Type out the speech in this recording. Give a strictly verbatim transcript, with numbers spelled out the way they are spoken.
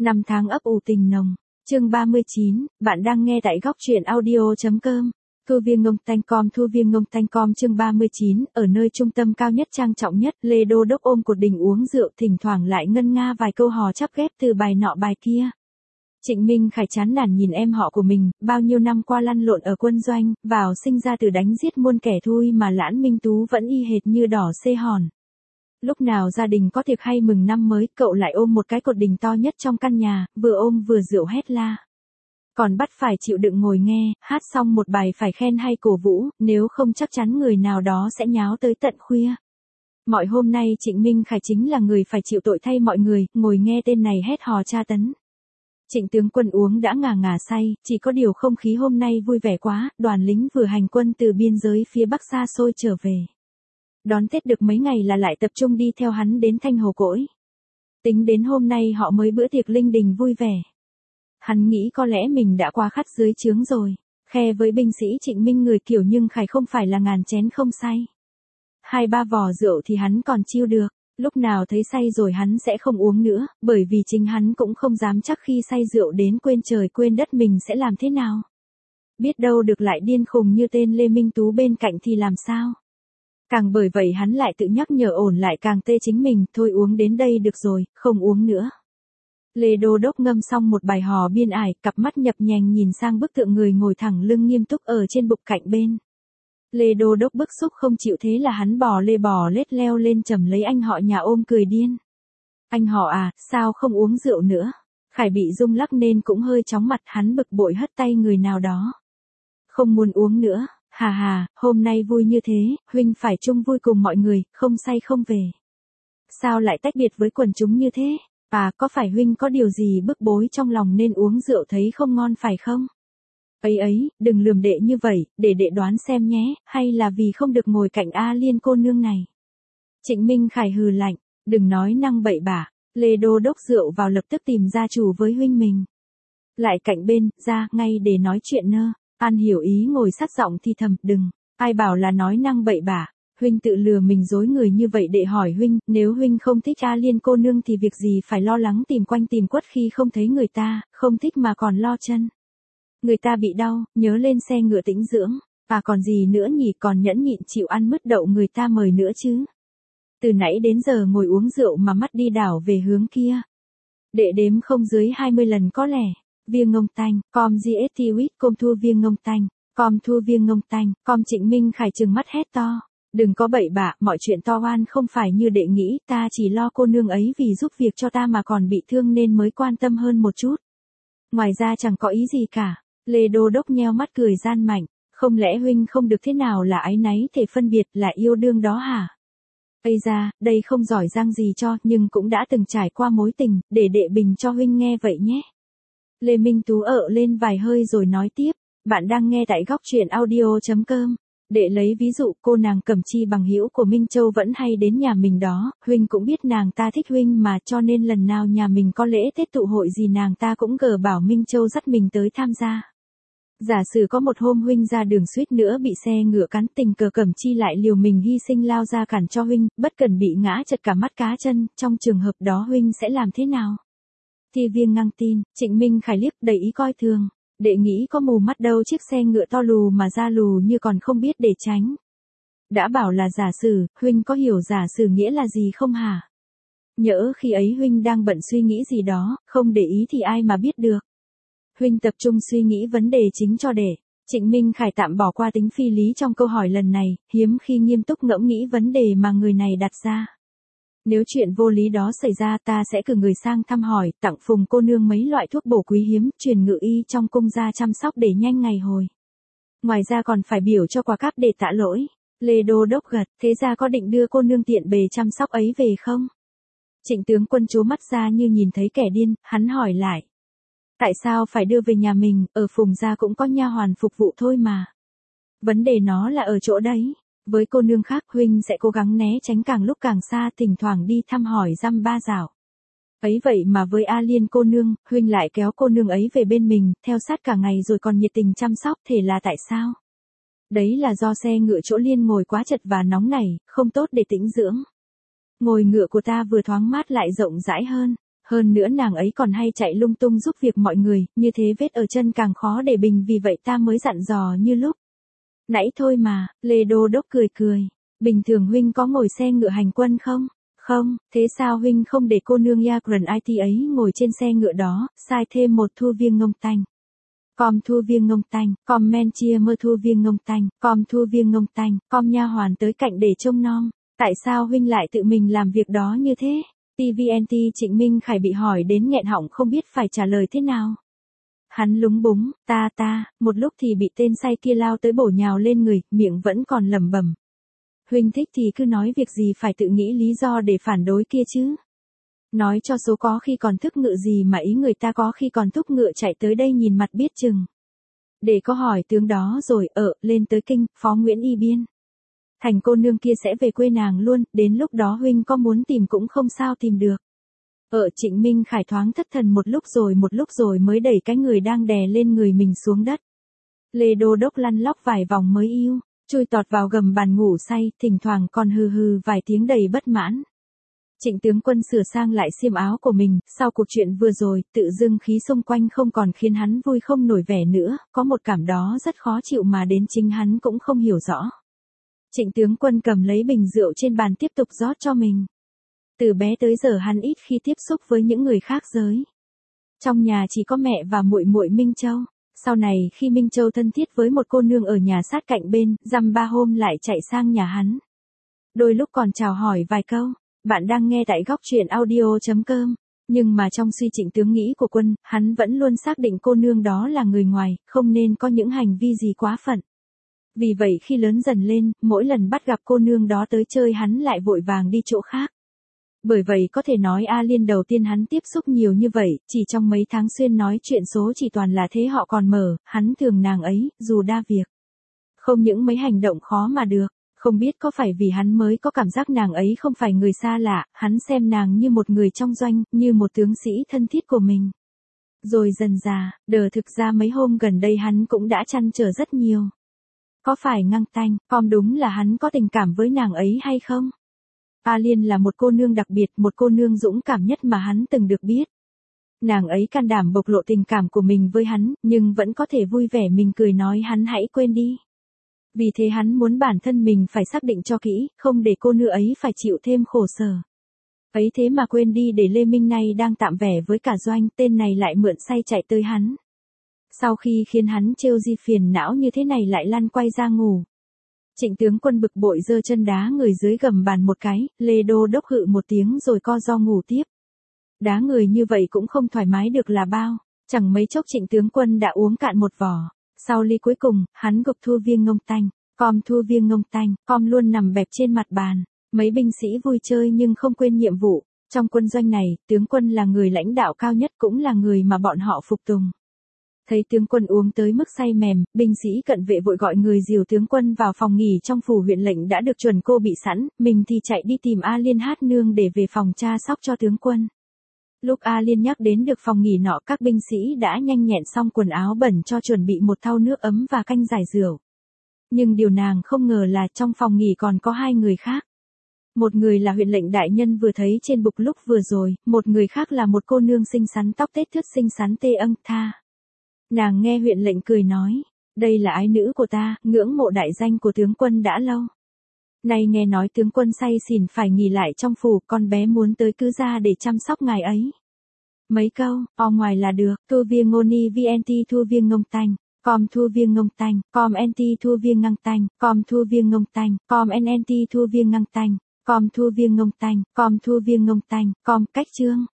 Năm tháng ấp ủ tình nồng. Chương ba mươi chín, bạn đang nghe tại góc truyện audio.com. Thu viên ngông tanh com thu viên ngông tanh com chương ba mươi chín, ở nơi trung tâm cao nhất trang trọng nhất, Lê Đô Đốc ôm cột đình uống rượu, thỉnh thoảng lại ngân nga vài câu hò chắp ghép từ bài nọ bài kia. Trịnh Minh Khải chán nản nhìn em họ của mình, bao nhiêu năm qua lăn lộn ở quân doanh, vào sinh ra từ đánh giết muôn kẻ thui mà Lãn Minh Tú vẫn y hệt như đỏ xê hòn. Lúc nào gia đình có tiệc hay mừng năm mới, cậu lại ôm một cái cột đình to nhất trong căn nhà, vừa ôm vừa rượu hét la. Còn bắt phải chịu đựng ngồi nghe, hát xong một bài phải khen hay cổ vũ, nếu không chắc chắn người nào đó sẽ nháo tới tận khuya. Mọi hôm nay Trịnh Minh Khải chính là người phải chịu tội thay mọi người, ngồi nghe tên này hét hò tra tấn. Trịnh tướng quân uống đã ngà ngà say, chỉ có điều không khí hôm nay vui vẻ quá, đoàn lính vừa hành quân từ biên giới phía Bắc xa xôi trở về. Đón Tết được mấy ngày là lại tập trung đi theo hắn đến Thanh Hồ Cỗi. Tính đến hôm nay họ mới bữa tiệc linh đình vui vẻ. Hắn nghĩ có lẽ mình đã quá khắt dưới trướng rồi, khe với binh sĩ Trịnh Minh người kiểu nhưng Khải không phải là ngàn chén không say. Hai ba vò rượu thì hắn còn chiêu được, lúc nào thấy say rồi hắn sẽ không uống nữa, bởi vì chính hắn cũng không dám chắc khi say rượu đến quên trời quên đất mình sẽ làm thế nào. Biết đâu được lại điên khùng như tên Lê Minh Tú bên cạnh thì làm sao. Càng bởi vậy hắn lại tự nhắc nhở ổn lại càng tê chính mình, thôi uống đến đây được rồi, không uống nữa. Lê Đô Đốc ngâm xong một bài hò biên ải, cặp mắt nhập nhèng nhìn sang bức tượng người ngồi thẳng lưng nghiêm túc ở trên bục cạnh bên. Lê Đô Đốc bức xúc không chịu, thế là hắn bò lê bò lết leo lên chầm lấy anh họ nhà ôm cười điên. Anh họ à, sao không uống rượu nữa? Khải bị rung lắc nên cũng hơi chóng mặt, hắn bực bội hất tay người nào đó. Không muốn uống nữa. Hà hà, hôm nay vui như thế, huynh phải chung vui cùng mọi người, không say không về. Sao lại tách biệt với quần chúng như thế? À, có phải huynh có điều gì bức bối trong lòng nên uống rượu thấy không ngon phải không? Ấy ấy, đừng lườm đệ như vậy, để đệ đoán xem nhé, hay là vì không được ngồi cạnh A Liên cô nương này? Trịnh Minh Khải hừ lạnh, đừng nói năng bậy bạ. Lê Đô Đốc rượu vào lập tức tìm gia chủ với huynh mình. Lại cạnh bên, ra, ngay để nói chuyện nơ. An hiểu ý ngồi sát giọng thì thầm, đừng, ai bảo là nói năng bậy bạ, huynh tự lừa mình dối người như vậy. Đệ hỏi huynh, nếu huynh không thích A Liên cô nương thì việc gì phải lo lắng tìm quanh tìm quất khi không thấy người ta, không thích mà còn lo chân. Người ta bị đau, nhớ lên xe ngựa tĩnh dưỡng, và còn gì nữa nhỉ, còn nhẫn nhịn chịu ăn mứt đậu người ta mời nữa chứ. Từ nãy đến giờ ngồi uống rượu mà mắt đi đảo về hướng kia. Đệ đếm không dưới hai mươi lần có lẽ. Viên ngông tanh, com gt wit com thu viên ngông tanh, com thu viên ngông tanh, com Trịnh Minh Khải trừng mắt hét to. Đừng có bậy bạ, mọi chuyện to oan không phải như đệ nghĩ, ta chỉ lo cô nương ấy vì giúp việc cho ta mà còn bị thương nên mới quan tâm hơn một chút. Ngoài ra chẳng có ý gì cả. Lê Đô Đốc nheo mắt cười gian mạnh, không lẽ huynh không được thế nào là áy náy thể phân biệt là yêu đương đó hả? Ây ra, đây không giỏi giang gì cho, nhưng cũng đã từng trải qua mối tình, để đệ bình cho huynh nghe vậy nhé. Lê Minh Tú ợ lên vài hơi rồi nói tiếp, bạn đang nghe tại góc truyện audio.com. Để lấy ví dụ, cô nàng Cẩm Chi bằng hữu của Minh Châu vẫn hay đến nhà mình đó, huynh cũng biết nàng ta thích huynh mà, cho nên lần nào nhà mình có lễ Tết tụ hội gì nàng ta cũng gờ bảo Minh Châu dắt mình tới tham gia. Giả sử có một hôm huynh ra đường suýt nữa bị xe ngựa cắn, tình cờ Cẩm Chi lại liều mình hy sinh lao ra cản cho huynh, bất cần bị ngã chật cả mắt cá chân, trong trường hợp đó huynh sẽ làm thế nào? Thi viên ngăng tin, Trịnh Minh Khải liếc đầy ý coi thường, đệ nghĩ có mù mắt đâu, chiếc xe ngựa to lù mà ra lù như còn không biết để tránh. Đã bảo là giả sử, huynh có hiểu giả sử nghĩa là gì không hả? Nhỡ khi ấy huynh đang bận suy nghĩ gì đó, không để ý thì ai mà biết được. Huynh tập trung suy nghĩ vấn đề chính cho để. Trịnh Minh Khải tạm bỏ qua tính phi lý trong câu hỏi lần này, hiếm khi nghiêm túc ngẫm nghĩ vấn đề mà người này đặt ra. Nếu chuyện vô lý đó xảy ra, ta sẽ cử người sang thăm hỏi, tặng Phùng cô nương mấy loại thuốc bổ quý hiếm, truyền ngự y trong cung ra chăm sóc để nhanh ngày hồi. Ngoài ra còn phải biểu cho quà cáp để tạ lỗi. Lê Đô Đốc gật, thế ra có định đưa cô nương tiện bề chăm sóc ấy về không? Trịnh tướng quân trố mắt ra như nhìn thấy kẻ điên, hắn hỏi lại. Tại sao phải đưa về nhà mình, ở Phùng gia cũng có nha hoàn phục vụ thôi mà. Vấn đề nó là ở chỗ đấy. Với cô nương khác huynh sẽ cố gắng né tránh càng lúc càng xa, thỉnh thoảng đi thăm hỏi dăm ba dạo. Ấy vậy mà với A Liên cô nương, huynh lại kéo cô nương ấy về bên mình, theo sát cả ngày rồi còn nhiệt tình chăm sóc, thể là tại sao? Đấy là do xe ngựa chỗ Liên ngồi quá chật và nóng nảy, không tốt để tĩnh dưỡng. Ngồi ngựa của ta vừa thoáng mát lại rộng rãi hơn. Hơn nữa nàng ấy còn hay chạy lung tung giúp việc mọi người, như thế vết ở chân càng khó để bình, vì vậy ta mới dặn dò như lúc nãy thôi mà. Lê Đô Đốc cười cười. Bình thường huynh có ngồi xe ngựa hành quân không? Không, thế sao huynh không để cô nương Yagran i tê ấy ngồi trên xe ngựa đó, sai thêm một thu viên ngông tanh. Com thu viên ngông tanh, com men chia mơ thu viên ngông tanh, com thu viên ngông tanh, com nha hoàn tới cạnh để trông nom. Tại sao huynh lại tự mình làm việc đó như thế? tê vê en tê Trịnh Minh Khải bị hỏi đến nghẹn họng không biết phải trả lời thế nào. Hắn lúng búng, ta ta, một lúc thì bị tên say kia lao tới bổ nhào lên người, miệng vẫn còn lẩm bẩm. Huynh thích thì cứ nói, việc gì phải tự nghĩ lý do để phản đối kia chứ. Nói cho số có khi còn thức ngựa gì mà ý người ta có khi còn thúc ngựa chạy tới đây nhìn mặt biết chừng. Để có hỏi tướng đó rồi, ở, lên tới kinh, Phó Nguyễn Y Biên. Thành cô nương kia sẽ về quê nàng luôn, đến lúc đó huynh có muốn tìm cũng không sao tìm được. Ở Trịnh Minh Khải thoáng thất thần một lúc rồi một lúc rồi mới đẩy cái người đang đè lên người mình xuống đất. Lê Đô Đốc lăn lóc vài vòng mới yêu, chui tọt vào gầm bàn ngủ say, thỉnh thoảng còn hừ hừ vài tiếng đầy bất mãn. Trịnh tướng quân sửa sang lại xiêm áo của mình, sau cuộc chuyện vừa rồi, tự dưng khí xung quanh không còn khiến hắn vui không nổi vẻ nữa, có một cảm đó rất khó chịu mà đến chính hắn cũng không hiểu rõ. Trịnh tướng quân cầm lấy bình rượu trên bàn tiếp tục rót cho mình. Từ bé tới giờ hắn ít khi tiếp xúc với những người khác giới. Trong nhà chỉ có mẹ và muội muội Minh Châu. Sau này khi Minh Châu thân thiết với một cô nương ở nhà sát cạnh bên, dăm ba hôm lại chạy sang nhà hắn. Đôi lúc còn chào hỏi vài câu. Bạn đang nghe tại góc truyện audio chấm com. Nhưng mà trong suy Trịnh tướng nghĩ của quân, hắn vẫn luôn xác định cô nương đó là người ngoài, không nên có những hành vi gì quá phận. Vì vậy khi lớn dần lên, mỗi lần bắt gặp cô nương đó tới chơi hắn lại vội vàng đi chỗ khác. Bởi vậy có thể nói A Liên đầu tiên hắn tiếp xúc nhiều như vậy, chỉ trong mấy tháng xuyên nói chuyện số chỉ toàn là thế họ còn mở, hắn thường nàng ấy, dù đa việc. Không những mấy hành động khó mà được, không biết có phải vì hắn mới có cảm giác nàng ấy không phải người xa lạ, hắn xem nàng như một người trong doanh, như một tướng sĩ thân thiết của mình. Rồi dần dà, đờ thực ra mấy hôm gần đây hắn cũng đã trăn trở rất nhiều. Có phải ngăng tanh, com đúng là hắn có tình cảm với nàng ấy hay không? A Liên là một cô nương đặc biệt, một cô nương dũng cảm nhất mà hắn từng được biết. Nàng ấy can đảm bộc lộ tình cảm của mình với hắn, nhưng vẫn có thể vui vẻ mình cười nói hắn hãy quên đi. Vì thế hắn muốn bản thân mình phải xác định cho kỹ, không để cô nương ấy phải chịu thêm khổ sở. Ấy thế mà quên đi để Lê Minh nay đang tạm vẻ với cả doanh, tên này lại mượn say chạy tới hắn. Sau khi khiến hắn trêu di phiền não như thế này lại lăn quay ra ngủ. Trịnh tướng quân bực bội giơ chân đá người dưới gầm bàn một cái, Lê Đô Đốc hự một tiếng rồi co ro ngủ tiếp. Đá người như vậy cũng không thoải mái được là bao, chẳng mấy chốc Trịnh tướng quân đã uống cạn một vò. Sau ly cuối cùng, hắn gục thu viên ngông tanh, com thu viên ngông tanh, com luôn nằm bẹp trên mặt bàn. Mấy binh sĩ vui chơi nhưng không quên nhiệm vụ. Trong quân doanh này, tướng quân là người lãnh đạo cao nhất cũng là người mà bọn họ phục tùng. Thấy tướng quân uống tới mức say mềm, binh sĩ cận vệ vội gọi người dìu tướng quân vào phòng nghỉ trong phủ huyện lệnh đã được chuẩn cô bị sẵn, mình thì chạy đi tìm A Liên hát nương để về phòng tra sóc cho tướng quân. Lúc A Liên nhắc đến được phòng nghỉ nọ, các binh sĩ đã nhanh nhẹn xong quần áo bẩn cho chuẩn bị một thau nước ấm và canh giải rượu. Nhưng điều nàng không ngờ là trong phòng nghỉ còn có hai người khác. Một người là huyện lệnh đại nhân vừa thấy trên bục lúc vừa rồi, một người khác là một cô nương xinh xắn tóc tết thướt xinh xắn tê âng tha. Nàng nghe huyện lệnh cười nói, đây là ái nữ của ta, ngưỡng mộ đại danh của tướng quân đã lâu. Nay nghe nói tướng quân say xỉn phải nghỉ lại trong phủ, con bé muốn tới cứ ra để chăm sóc ngài ấy. Mấy câu, o ngoài là được, thu viên ngô ni vnt thu viên ngông tanh, com thu viên ngông tanh, com nt thu viên ngăng tanh, com thu viên ngông tanh, com nnt thu viên ngăng tanh, com thu viên ngông tanh, com thu viên ngông tanh, com cách chương.